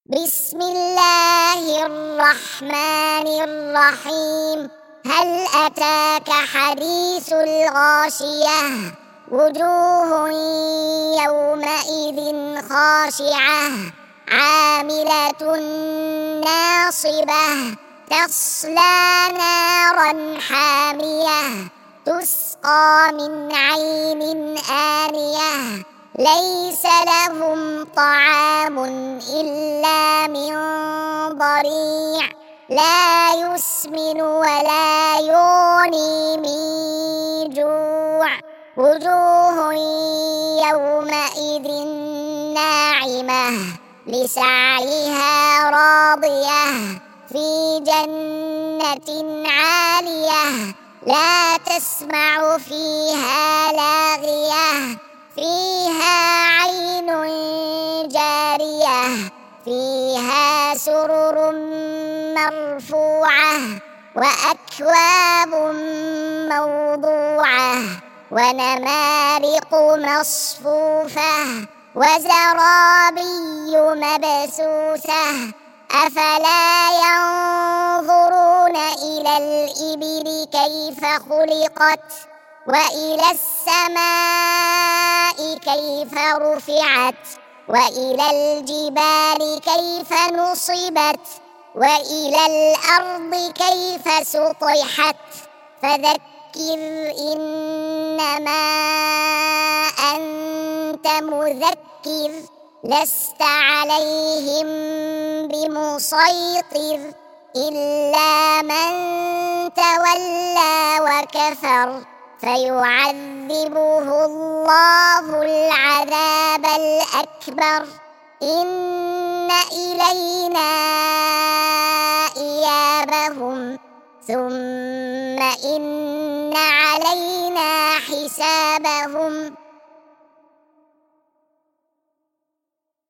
بسم الله الرحمن الرحيم. هل أتاك حديث الغاشية؟ وجوه يومئذ خاشعة عاملة ناصبة تصلى نارا حامية تسقى من عين آنية ليس لهم طعام إلا من ضريع لا يسمن ولا يغني من جوع. وجوه يومئذ ناعمة لسعيها راضية في جنة عالية لا تسمع فيها لاغية فيها عين جارية فيها سرر مرفوعة وأكواب موضوعة ونمارق مصفوفة وزرابي مبثوثة أفلا ينظرون إلى الإبل كيف خلقت وإلى السماء كيف رفعت وإلى الجبال كيف نصبت وإلى الأرض كيف سطحت فذكر إنما أنت مذكر لست عليهم بمسيطر إلا من تولى وكفر فيعذبه الله العذاب الأكبر إن إلينا إيابهم ثم إن علينا حسابهم